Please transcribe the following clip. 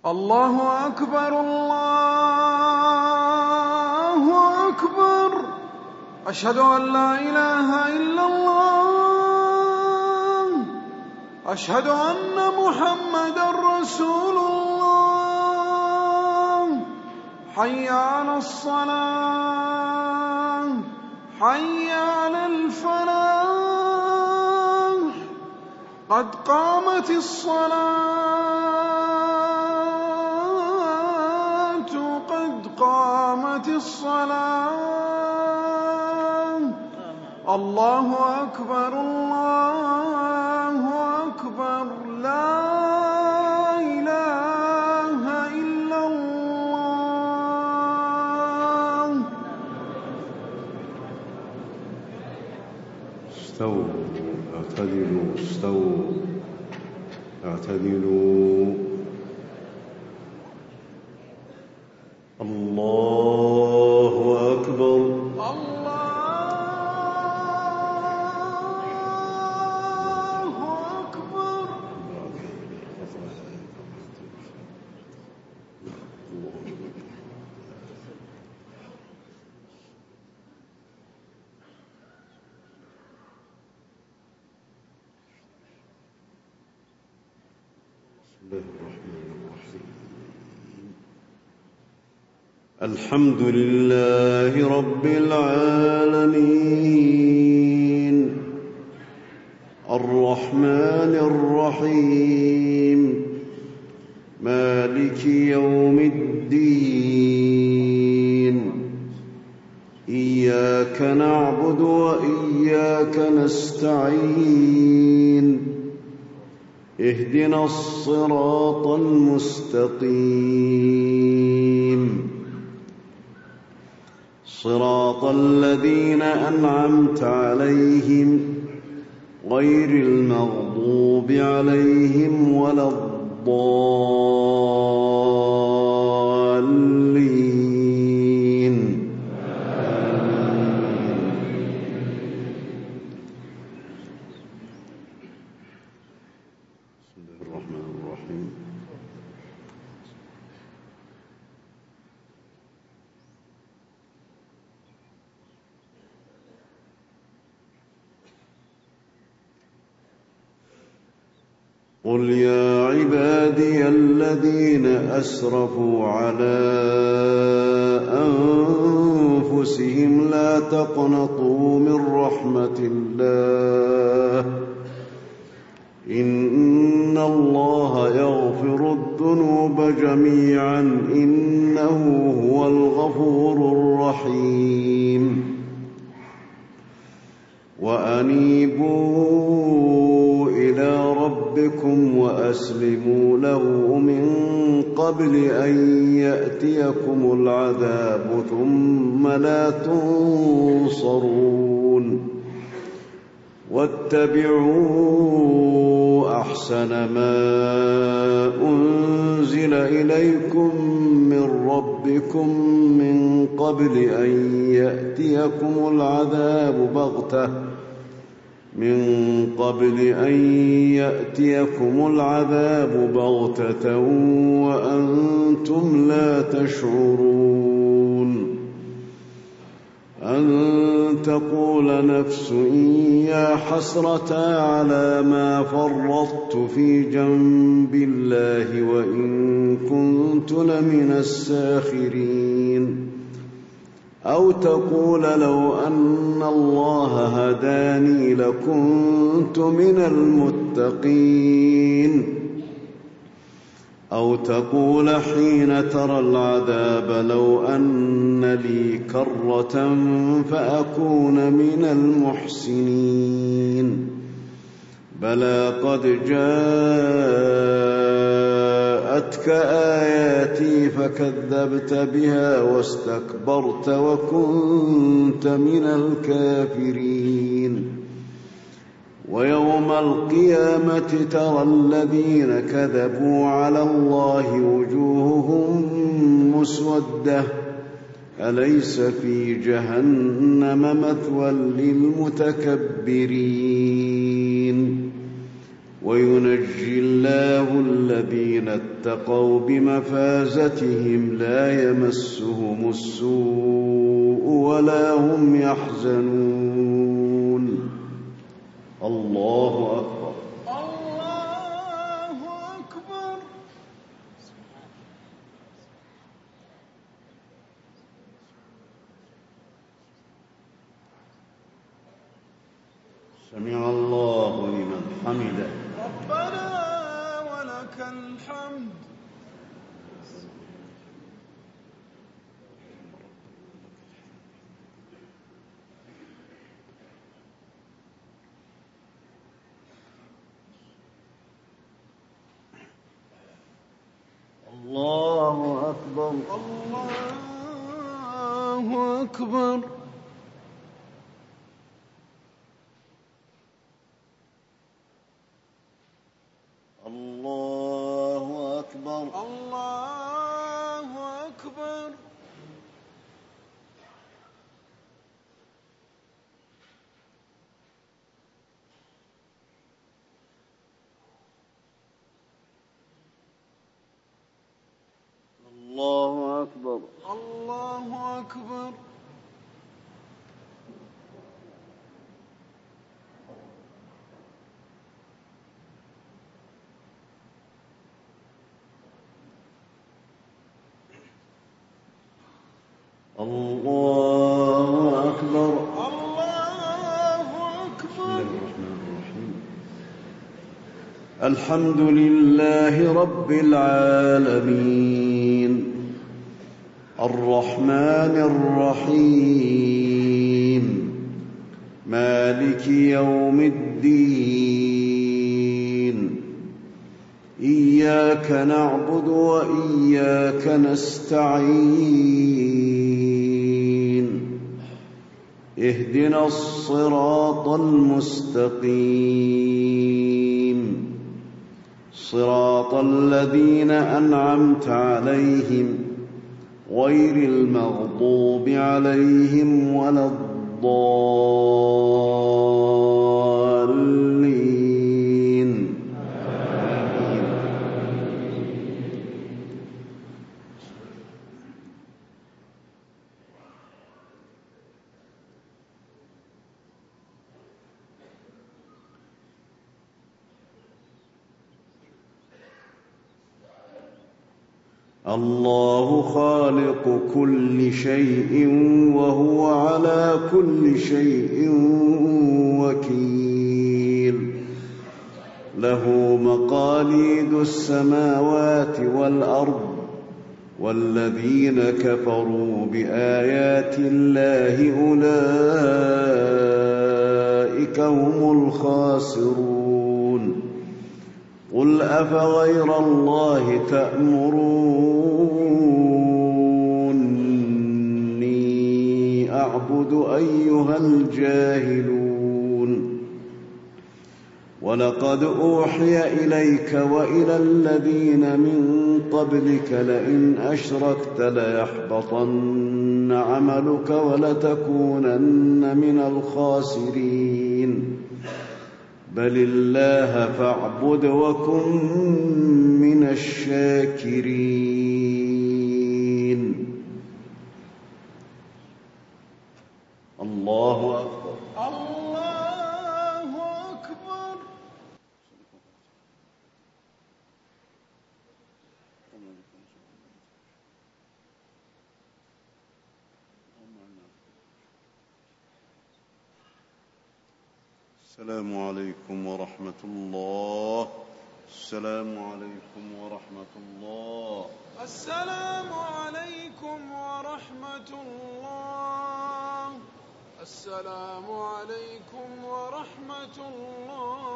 الله أكبر الله أكبر. أشهد أن لا إله إلا الله. أشهد أن محمدًا رسول الله. حي على الصلاة حي على الفلاح. قد قامت الصلاة قد قامت الصلاة. الله أكبر الله أكبر. لا إله إلا الله. استووا اعتدلوا استووا اعتدلوا. الله أكبر الله أكبر. بسم الله الرحمن الرحيم. الحمد لله رب العالمين الرحمن الرحيم مالك يوم الدين. إياك نعبد وإياك نستعين. اهدنا الصراط المستقيم صراط الذين أنعمت عليهم غير المغضوب عليهم ولا الضالين. بسم الله الرحمن الرحيم. قل يا عبادي الذين أسرفوا على أنفسهم لا تقنطوا من رحمة الله إن الله يغفر الذنوب جميعا إنه هو الغفور الرحيم. وأنيبوا إلى ربكم وأسلموا له من قبل أن يأتيكم العذاب ثم لا تنصرون. واتبعوا أحسن ما أنزل إليكم من ربكم من قبل أن يأتيكم العذاب بغتة وأنتم لا تشعرون. أن تقول نفس يا حسرة على ما فرطت في جنب الله وإن كنت لمن الساخرين. أو تقول لو أن الله هداني لكنت من المتقين. أو تقول حين ترى العذاب لو أن لي كرة فأكون من المحسنين. بلى قد جاءتك آياتي فكذبت بها واستكبرت وكنت من الكافرين. ويوم القيامة ترى الذين كذبوا على الله وجوههم مسودة أليس في جهنم مثوى للمتكبرين. وينجي الله الذين اتقوا بمفازتهم لا يمسهم السوء ولا هم يحزنون. الله أكبر. الله أكبر. سمع الله لمن حمده. ربنا ولك الحمد. الله أكبر. الله أكبر. الله أكبر. الله أكبر. الله أكبر. الله أكبر. الله أكبر. الله أكبر. الحمد لله رب العالمين الرحمن الرحيم مالك يوم الدين إياك نعبد وإياك نستعين اهدنا الصراط المستقيم صراط الذين أنعمت عليهم غير المغضوب عليهم ولا الضالين. الله خالق كل شيء وهو على كل شيء وكيل له مقاليد السماوات والأرض والذين كفروا بآيات الله أولئك هم الخاسرون. قل أفغير الله تأمروني أعبد أيها الجاهلون. ولقد أوحي إليك وإلى الذين من قبلك لئن أشركت ليحبطن عملك ولتكونن من الخاسرين. بل الله فاعبد وكن من الشاكرين. الله أكبر. الله أكبر. السلام عليكم ورحمة الله. السلام عليكم ورحمة الله. السلام عليكم ورحمة الله. السلام عليكم ورحمة الله.